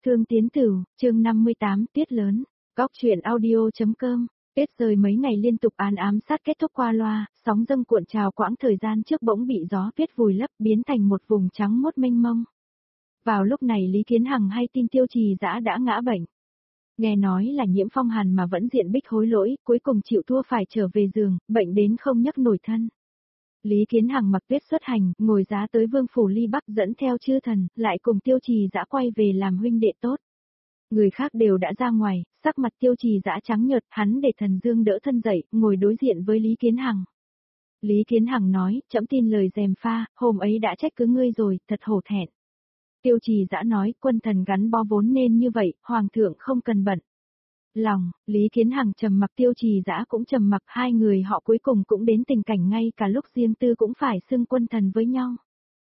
Thương Tiến Tửu, chương 58, Tuyết lớn. Góc truyện audio.com. Tuyết rơi mấy ngày liên tục ám sát kết thúc qua loa, sóng dâng cuộn trào quãng thời gian trước bỗng bị gió tuyết vùi lấp biến thành một vùng trắng muốt mênh mông. Vào lúc này Lý Kiến Hằng hay tin Tiêu Trì Dã đã ngã bệnh. Nghe nói là nhiễm phong hàn mà vẫn diện bích hối lỗi, cuối cùng chịu thua phải trở về giường, bệnh đến không nhấc nổi thân. Lý Kiến Hằng mặc tuyết xuất hành, ngồi giá tới Vương phủ Ly Bắc dẫn theo chư thần, lại cùng Tiêu Trì Dã quay về làm huynh đệ tốt. Người khác đều đã ra ngoài, sắc mặt Tiêu Trì Dã trắng nhợt, hắn để Thần Dương đỡ thân dậy, ngồi đối diện với Lý Kiến Hằng. Lý Kiến Hằng nói, trẫm tin lời gièm pha, hôm ấy đã trách cứ ngươi rồi, thật hổ thẹn. Tiêu Trì Dã nói, quân thần gắn bó vốn nên như vậy, hoàng thượng không cần bận lòng. Lý Kiến Hằng trầm mặc, Tiêu Trì Dã cũng trầm mặc, hai người họ cuối cùng cũng đến tình cảnh ngay cả lúc riêng tư cũng phải xưng quân thần với nhau.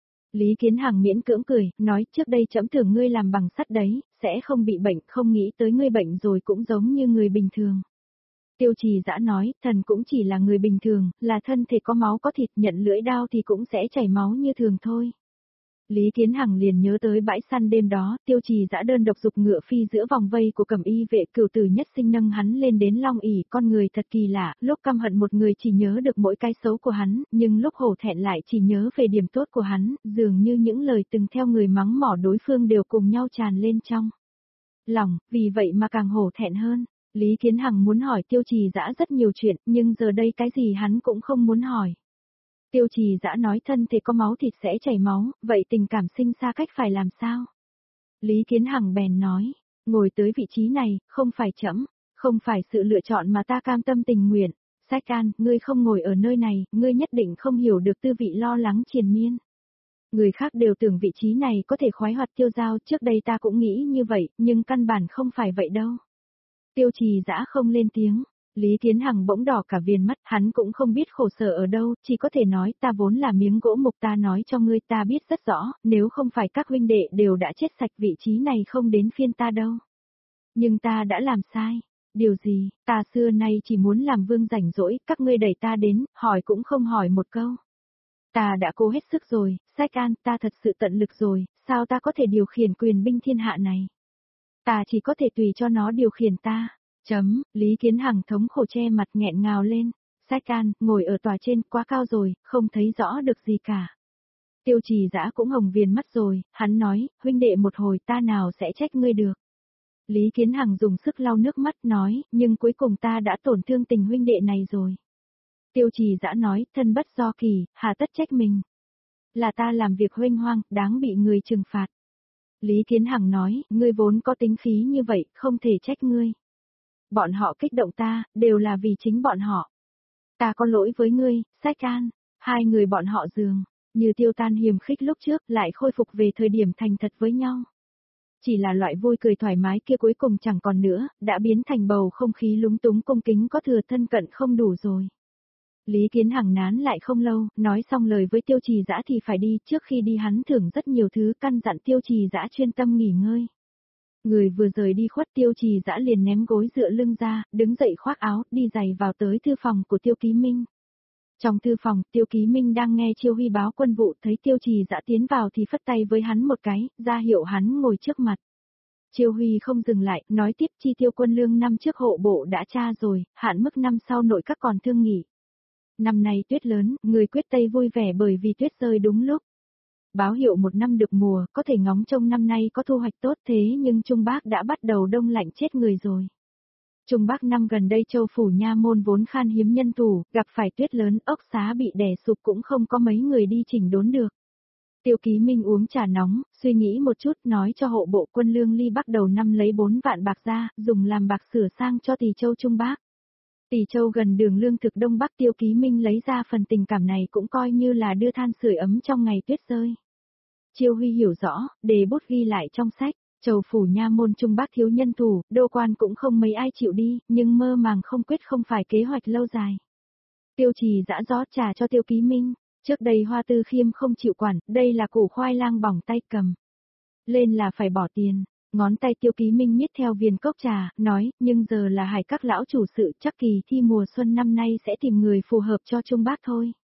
Lý Kiến Hằng miễn cưỡng cười, nói trước đây trẫm tưởng ngươi làm bằng sắt đấy, sẽ không bị bệnh, không nghĩ tới ngươi bệnh rồi cũng giống như người bình thường. Tiêu Trì Dã nói, thần cũng chỉ là người bình thường, là thân thể có máu có thịt, nhận lưỡi đao thì cũng sẽ chảy máu như thường thôi. Lý Kiến Hằng liền nhớ tới bãi săn đêm đó, Tiêu Trì Dã đơn độc dục ngựa phi giữa vòng vây của Cẩm Y vệ, Cửu Tử Nhất Sinh nâng hắn lên đến long ỷ, con người thật kỳ lạ, lúc căm hận một người chỉ nhớ được mỗi cái xấu của hắn, nhưng lúc hổ thẹn lại chỉ nhớ về điểm tốt của hắn, dường như những lời từng theo người mắng mỏ đối phương đều cùng nhau tràn lên trong lòng, vì vậy mà càng hổ thẹn hơn. Lý Kiến Hằng muốn hỏi Tiêu Trì Dã rất nhiều chuyện, nhưng giờ đây cái gì hắn cũng không muốn hỏi. Tiêu Trì Dã nói thân thể có máu thịt sẽ chảy máu, vậy tình cảm sinh xa cách phải làm sao? Lý Kiến Hằng bèn nói, ngồi tới vị trí này, không phải trẫm, không phải sự lựa chọn mà ta cam tâm tình nguyện. Sách An, ngươi không ngồi ở nơi này, ngươi nhất định không hiểu được tư vị lo lắng triền miên. Người khác đều tưởng vị trí này có thể khoái hoạt tiêu dao, trước đây ta cũng nghĩ như vậy, nhưng căn bản không phải vậy đâu. Tiêu Trì Dã không lên tiếng. Lý Kiến Hằng bỗng đỏ cả viền mắt, hắn cũng không biết khổ sở ở đâu, chỉ có thể nói ta vốn là miếng gỗ mục, ta nói cho ngươi, ta biết rất rõ, nếu không phải các huynh đệ đều đã chết sạch vị trí này không đến phiên ta đâu. Nhưng ta đã làm sai. Điều gì, ta xưa nay chỉ muốn làm vương rảnh rỗi, các ngươi đẩy ta đến, hỏi cũng không hỏi một câu. Ta đã cố hết sức rồi, Sách An, ta thật sự tận lực rồi, sao ta có thể điều khiển quyền binh thiên hạ này? Ta chỉ có thể tùy cho nó điều khiển ta. Lý Kiến Hằng thống khổ che mặt nghẹn ngào lên. Sách An, ngồi ở tòa trên, quá cao rồi, không thấy rõ được gì cả. Tiêu Trì Dã cũng hồng viền mắt rồi, hắn nói, huynh đệ một hồi ta nào sẽ trách ngươi được. Lý Kiến Hằng dùng sức lau nước mắt nói, nhưng cuối cùng ta đã tổn thương tình huynh đệ này rồi. Tiêu Trì Dã nói, thân bất do kỳ, hà tất trách mình. Là ta làm việc huênh hoang, đáng bị người trừng phạt. Lý Kiến Hằng nói, ngươi vốn có tính khí như vậy, không thể trách ngươi. Bọn họ kích động ta, đều là vì chính bọn họ. Ta có lỗi với ngươi, Sách An. Hai người bọn họ dường như tiêu tan hiềm khích lúc trước, lại khôi phục về thời điểm thành thật với nhau. Chỉ là loại vui cười thoải mái kia cuối cùng chẳng còn nữa, đã biến thành bầu không khí lúng túng cung kính có thừa thân cận không đủ rồi. Lý Kiến Hằng nán lại không lâu, nói xong lời với Tiêu Trì Dã thì phải đi, trước khi đi hắn thưởng rất nhiều thứ, căn dặn Tiêu Trì Dã chuyên tâm nghỉ ngơi. Người vừa rời đi khuất, Tiêu Trì Dã liền ném gối dựa lưng ra, đứng dậy khoác áo, đi giày vào tới thư phòng của Tiêu Ký Minh. Trong thư phòng, Tiêu Ký Minh đang nghe Chiêu Huy báo quân vụ, thấy Tiêu Trì Dã tiến vào thì phất tay với hắn một cái, ra hiệu hắn ngồi trước mặt. Chiêu Huy không dừng lại, nói tiếp, chi tiêu quân lương năm trước hộ bộ đã tra rồi, hạn mức năm sau nội các còn thương nghị. Năm nay tuyết lớn, người quyết tây vui vẻ bởi vì tuyết rơi đúng lúc. Báo hiệu một năm được mùa, có thể ngóng trông năm nay có thu hoạch tốt, thế nhưng Trung Bắc đã bắt đầu đông lạnh chết người rồi. Trung Bắc năm gần đây Châu phủ Nha Môn vốn khan hiếm nhân thủ, gặp phải tuyết lớn, ốc xá bị đè sụp cũng không có mấy người đi chỉnh đốn được. Tiêu Ký Minh uống trà nóng, suy nghĩ một chút, nói cho hộ bộ quân lương Ly Bắc đầu năm lấy 4 vạn bạc ra, dùng làm bạc sửa sang cho Tỳ Châu Trung Bắc. Tỳ Châu gần đường lương thực Đông Bắc, Tiêu Ký Minh lấy ra phần tình cảm này cũng coi như là đưa than sưởi ấm trong ngày tuyết rơi. Chiêu Huy hiểu rõ, đề bút ghi lại trong sách, Châu phủ Nha Môn Trung Bắc thiếu nhân thủ, đô quan cũng không mấy ai chịu đi, nhưng mơ màng không quyết không phải kế hoạch lâu dài. Tiêu Trì Dã rót trà cho Tiêu Ký Minh, trước đây Hoa Tư Khiêm không chịu quản, đây là củ khoai lang bỏng tay cầm. Lên là phải bỏ tiền. Ngón tay Tiêu Ký Minh miết theo viên cốc trà, nói, nhưng giờ là Hải các lão chủ sự, chắc kỳ thi mùa xuân năm nay sẽ tìm người phù hợp cho Trung Bắc thôi.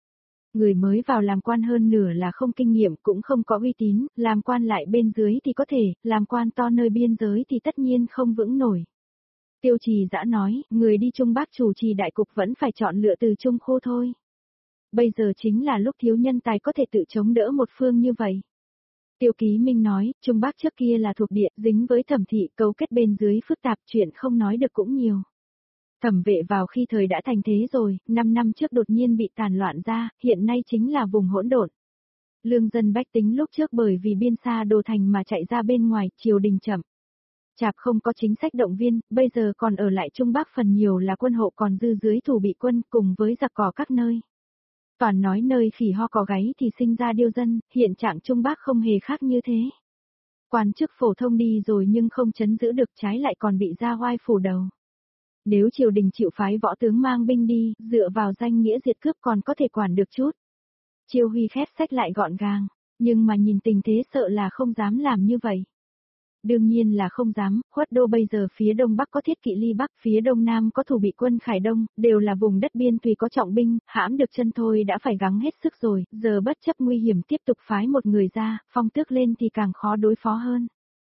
Người mới vào làm quan hơn nửa là không kinh nghiệm cũng không có uy tín, làm quan lại bên dưới thì có thể, làm quan to nơi biên giới thì tất nhiên không vững nổi. Tiêu Trì Dã nói, người đi Trung Bắc chủ trì đại cục vẫn phải chọn lựa từ Trung Khô thôi. Bây giờ chính là lúc thiếu nhân tài có thể tự chống đỡ một phương như vậy. Tiêu Ký Minh nói, Trung Bắc trước kia là thuộc địa, dính với Thẩm thị, cấu kết bên dưới phức tạp, chuyện không nói được cũng nhiều. Thẩm Vệ vào khi thời đã thành thế rồi, 5 năm trước đột nhiên bị tàn loạn ra, hiện nay chính là vùng hỗn độn. Lương dân bách tính lúc trước bởi vì biên xa đồ thành mà chạy ra bên ngoài, triều đình chậm. Chạp không có chính sách động viên, bây giờ còn ở lại Trung Bắc phần nhiều là quân hộ còn dư dưới thủ bị quân cùng với giặc cỏ các nơi. Toàn nói nơi khỉ ho có gáy thì sinh ra điêu dân, hiện trạng Trung Bắc không hề khác như thế. Quan chức phổ thông đi rồi nhưng không chấn giữ được, trái lại còn bị ra oai phủ đầu. Nếu triều đình chịu phái võ tướng mang binh đi, dựa vào danh nghĩa diệt cướp còn có thể quản được chút. Chiêu Huy khép sách lại gọn gàng, nhưng mà nhìn tình thế sợ là không dám làm như vậy. Đương nhiên là không dám, Khuất Đô bây giờ phía đông bắc có Thiết Kỵ Ly Bắc, phía đông nam có thủ bị quân Khải Đông, đều là vùng đất biên tùy có trọng binh, hãm được chân thôi đã phải gắng hết sức rồi, giờ bất chấp nguy hiểm tiếp tục phái một người ra, phong tước lên thì càng khó đối phó hơn.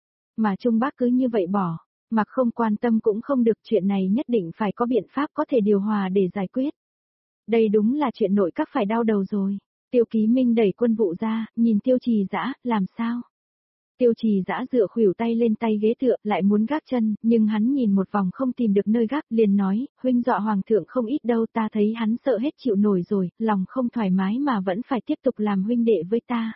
Mà Trung Bắc cứ như vậy bỏ, mặc không quan tâm cũng không được, chuyện này nhất định phải có biện pháp có thể điều hòa để giải quyết. Đây đúng là chuyện nội các phải đau đầu rồi. Tiêu Ký Minh đẩy quân vụ ra, nhìn Tiêu Trì Dã, làm sao? Tiêu Trì Dã dựa khuỷu tay lên tay ghế tựa, lại muốn gác chân, nhưng hắn nhìn một vòng không tìm được nơi gác, liền nói, huynh dọa hoàng thượng không ít đâu, ta thấy hắn sợ hết chịu nổi rồi, lòng không thoải mái mà vẫn phải tiếp tục làm huynh đệ với ta.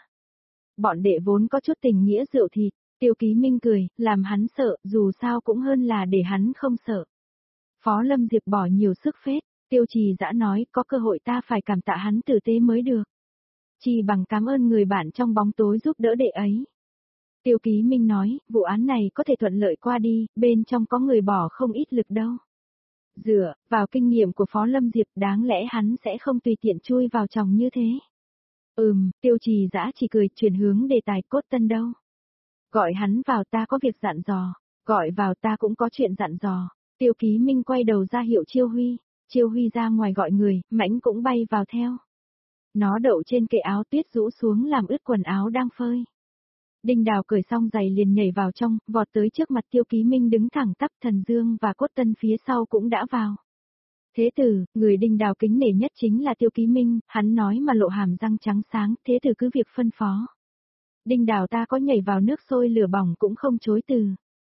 Bọn đệ vốn có chút tình nghĩa rượu thịt, Tiêu Ký Minh cười, làm hắn sợ, dù sao cũng hơn là để hắn không sợ. Phó Lâm Diệp bỏ nhiều sức phết, Tiêu Trì Dã nói, có cơ hội ta phải cảm tạ hắn tử tế mới được. Chỉ bằng cảm ơn người bạn trong bóng tối giúp đỡ đệ ấy. Tiêu Ký Minh nói, vụ án này có thể thuận lợi qua đi, bên trong có người bỏ không ít lực đâu. Dựa vào kinh nghiệm của Phó Lâm Diệp, đáng lẽ hắn sẽ không tùy tiện chui vào chồng như thế. Tiêu Trì Dã chỉ cười, chuyển hướng đề tài. Cốt Tân đâu? Gọi hắn vào, ta có việc dặn dò. Gọi vào, ta cũng có chuyện dặn dò. Tiêu Ký Minh quay đầu ra hiệu Chiêu Huy. Chiêu Huy ra ngoài gọi người, Mãnh cũng bay vào theo. Nó đậu trên kệ áo tuyết rũ xuống làm ướt quần áo đang phơi. Đinh Đào cởi xong giày liền nhảy vào trong, vọt tới trước mặt Tiêu Ký Minh đứng thẳng tắp, Thần Dương và Cốt Tân phía sau cũng đã vào. Thế tử, người Đinh Đào kính nể nhất chính là Tiêu Ký Minh, hắn nói mà lộ hàm răng trắng sáng, thế tử cứ việc phân phó. Đinh Đào ta có nhảy vào nước sôi lửa bỏng cũng không chối từ.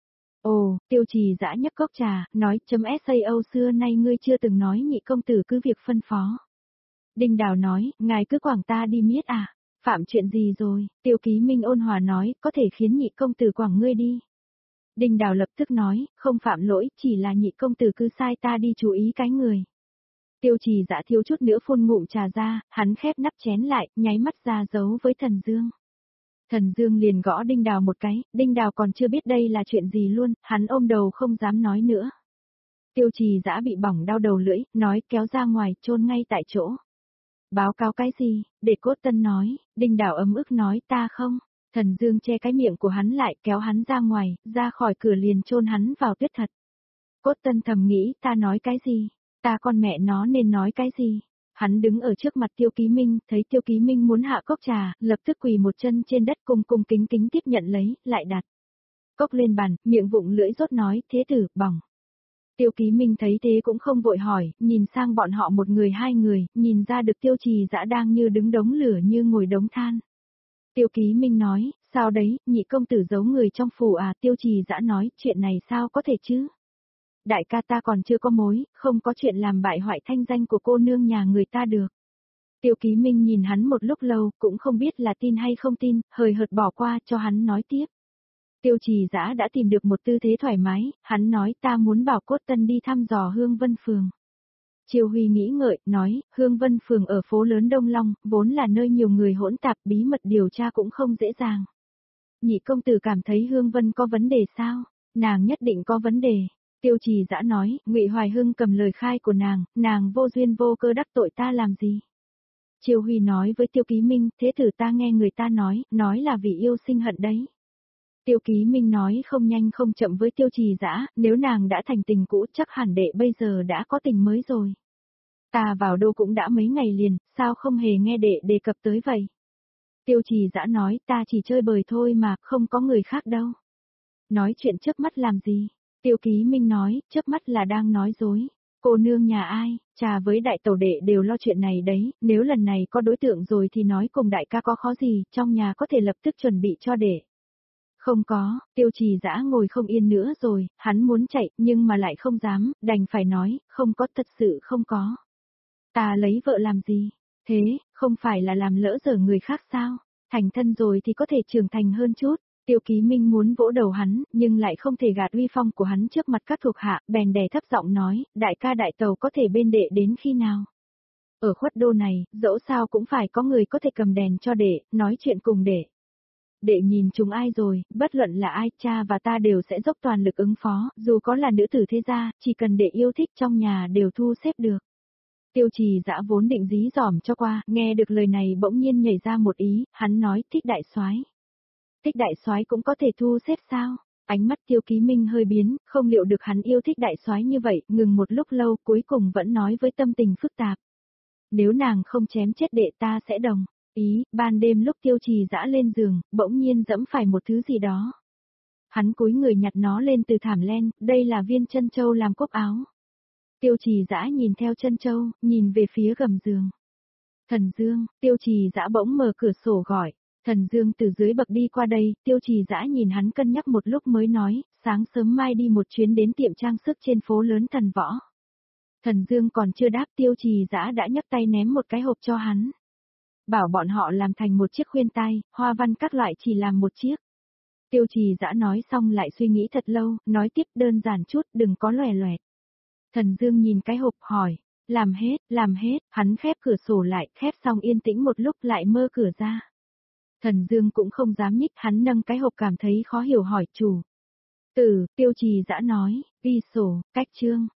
Ồ, Tiêu Trì Dã nhấc cốc trà, nói, sao xưa nay ngươi chưa từng nói nhị công tử cứ việc phân phó. Đinh Đào nói, ngài cứ quảng ta đi miết à, phạm chuyện gì rồi, Tiêu Ký Minh ôn hòa nói, có thể khiến nhị công tử quảng ngươi đi. Đinh Đào lập tức nói, không phạm lỗi, chỉ là nhị công tử cứ sai ta đi chú ý cái người. Tiêu Trì Dã thiếu chút nữa phun ngụm trà ra, hắn khép nắp chén lại, nháy mắt ra dấu với Thần Dương. Thần Dương liền gõ Đinh Đào một cái, Đinh Đào còn chưa biết đây là chuyện gì luôn, hắn ôm đầu không dám nói nữa. Tiêu Trì Dã bị bỏng đau đầu lưỡi, nói kéo ra ngoài, chôn ngay tại chỗ. Báo cáo cái gì, để Cốt Tân nói, Đinh Đào ấm ức nói ta không. Thần Dương che cái miệng của hắn lại, kéo hắn ra ngoài, ra khỏi cửa liền chôn hắn vào tuyết thật. Cốt Tân thầm nghĩ, ta nói cái gì, ta con mẹ nó nên nói cái gì. Hắn đứng ở trước mặt Tiêu Ký Minh, thấy Tiêu Ký Minh muốn hạ cốc trà, lập tức quỳ một chân trên đất cung kính tiếp nhận lấy, lại đặt cốc lên bàn, miệng vụng lưỡi rốt nói, thế tử, bỏng. Tiêu Ký Minh thấy thế cũng không vội hỏi, nhìn sang bọn họ một người hai người, nhìn ra được Tiêu Trì Dã đang như đứng đống lửa như ngồi đống than. Tiêu Ký Minh nói, sao đấy, nhị công tử giấu người trong phủ à, Tiêu Trì Dã nói, chuyện này sao có thể chứ? Đại ca ta còn chưa có mối, không có chuyện làm bại hoại thanh danh của cô nương nhà người ta được. Tiêu Ký Minh nhìn hắn một lúc lâu, cũng không biết là tin hay không tin, hời hợt bỏ qua cho hắn nói tiếp. Tiêu Trì Dã đã tìm được một tư thế thoải mái, hắn nói ta muốn bảo Cốt Tân đi thăm dò Hương Vân Phường. Chiêu Huy nghĩ ngợi, nói, Hương Vân Phường ở phố lớn Đông Long, vốn là nơi nhiều người hỗn tạp, bí mật điều tra cũng không dễ dàng. Nhị công tử cảm thấy Hương Vân có vấn đề sao? Nàng nhất định có vấn đề. Tiêu Trì Dã nói, Ngụy Hoài Hưng cầm lời khai của nàng vô duyên vô cơ đắc tội ta làm gì? Chiêu Huy nói với Tiêu Ký Minh, thế tử ta nghe người ta nói là vì yêu sinh hận đấy. Tiêu Ký Minh nói không nhanh không chậm với Tiêu Trì Dã, nếu nàng đã thành tình cũ chắc hẳn đệ bây giờ đã có tình mới rồi. Ta vào đô cũng đã mấy ngày liền, sao không hề nghe đệ đề cập tới vậy? Tiêu Trì Dã nói, ta chỉ chơi bời thôi mà, không có người khác đâu. Nói chuyện chớp mắt làm gì? Tiêu Ký Minh nói, chớp mắt là đang nói dối. Cô nương nhà ai, trà với đại tẩu đệ đều lo chuyện này đấy, nếu lần này có đối tượng rồi thì nói cùng đại ca có khó gì, trong nhà có thể lập tức chuẩn bị cho đệ. Không có, Tiêu Trì Dã ngồi không yên nữa rồi, hắn muốn chạy nhưng mà lại không dám, đành phải nói, không có, thật sự không có. Ta lấy vợ làm gì? Thế, không phải là làm lỡ dở người khác sao? Thành thân rồi thì có thể trưởng thành hơn chút. Tiêu Ký Minh muốn vỗ đầu hắn, nhưng lại không thể gạt uy phong của hắn trước mặt các thuộc hạ, bèn đè thấp giọng nói, đại ca đại tàu có thể bên đệ đến khi nào? Ở khuất đô này, dẫu sao cũng phải có người có thể cầm đèn cho đệ, nói chuyện cùng đệ. Đệ nhìn chúng ai rồi, bất luận là ai, cha và ta đều sẽ dốc toàn lực ứng phó, dù có là nữ tử thế gia, chỉ cần đệ yêu thích trong nhà đều thu xếp được. Tiêu Trì Dã vốn định dí dỏm cho qua, nghe được lời này bỗng nhiên nhảy ra một ý, hắn nói, thích đại soái. Thích đại soái cũng có thể thu xếp sao? Ánh mắt Tiêu Ký Minh hơi biến, không liệu được hắn yêu thích đại soái như vậy, ngừng một lúc lâu cuối cùng vẫn nói với tâm tình phức tạp. Nếu nàng không chém chết đệ ta sẽ đồng ý. Ban đêm lúc Tiêu Trì Dã lên giường, bỗng nhiên dẫm phải một thứ gì đó. Hắn cúi người nhặt nó lên từ thảm len, đây là viên chân châu làm cúc áo. Tiêu Trì Dã nhìn theo chân châu, nhìn về phía gầm giường. Thần Dương, Tiêu Trì Dã bỗng mở cửa sổ gọi. Thần Dương từ dưới bậc đi qua đây, Tiêu Trì Dã nhìn hắn cân nhắc một lúc mới nói, sáng sớm mai đi một chuyến đến tiệm trang sức trên phố lớn Thần Võ. Thần Dương còn chưa đáp, Tiêu Trì Dã đã nhấc tay ném một cái hộp cho hắn. Bảo bọn họ làm thành một chiếc khuyên tai, hoa văn các loại chỉ làm một chiếc. Tiêu Trì Dã nói xong lại suy nghĩ thật lâu, nói tiếp đơn giản chút, đừng có lòe loẹt. Thần Dương nhìn cái hộp hỏi, làm hết, hắn khép cửa sổ lại, khép xong yên tĩnh một lúc lại mơ cửa ra. Thần Dương cũng không dám nhích, hắn nâng cái hộp cảm thấy khó hiểu hỏi chủ. Tiêu Trì Dã nói, ghi sổ, cách chương.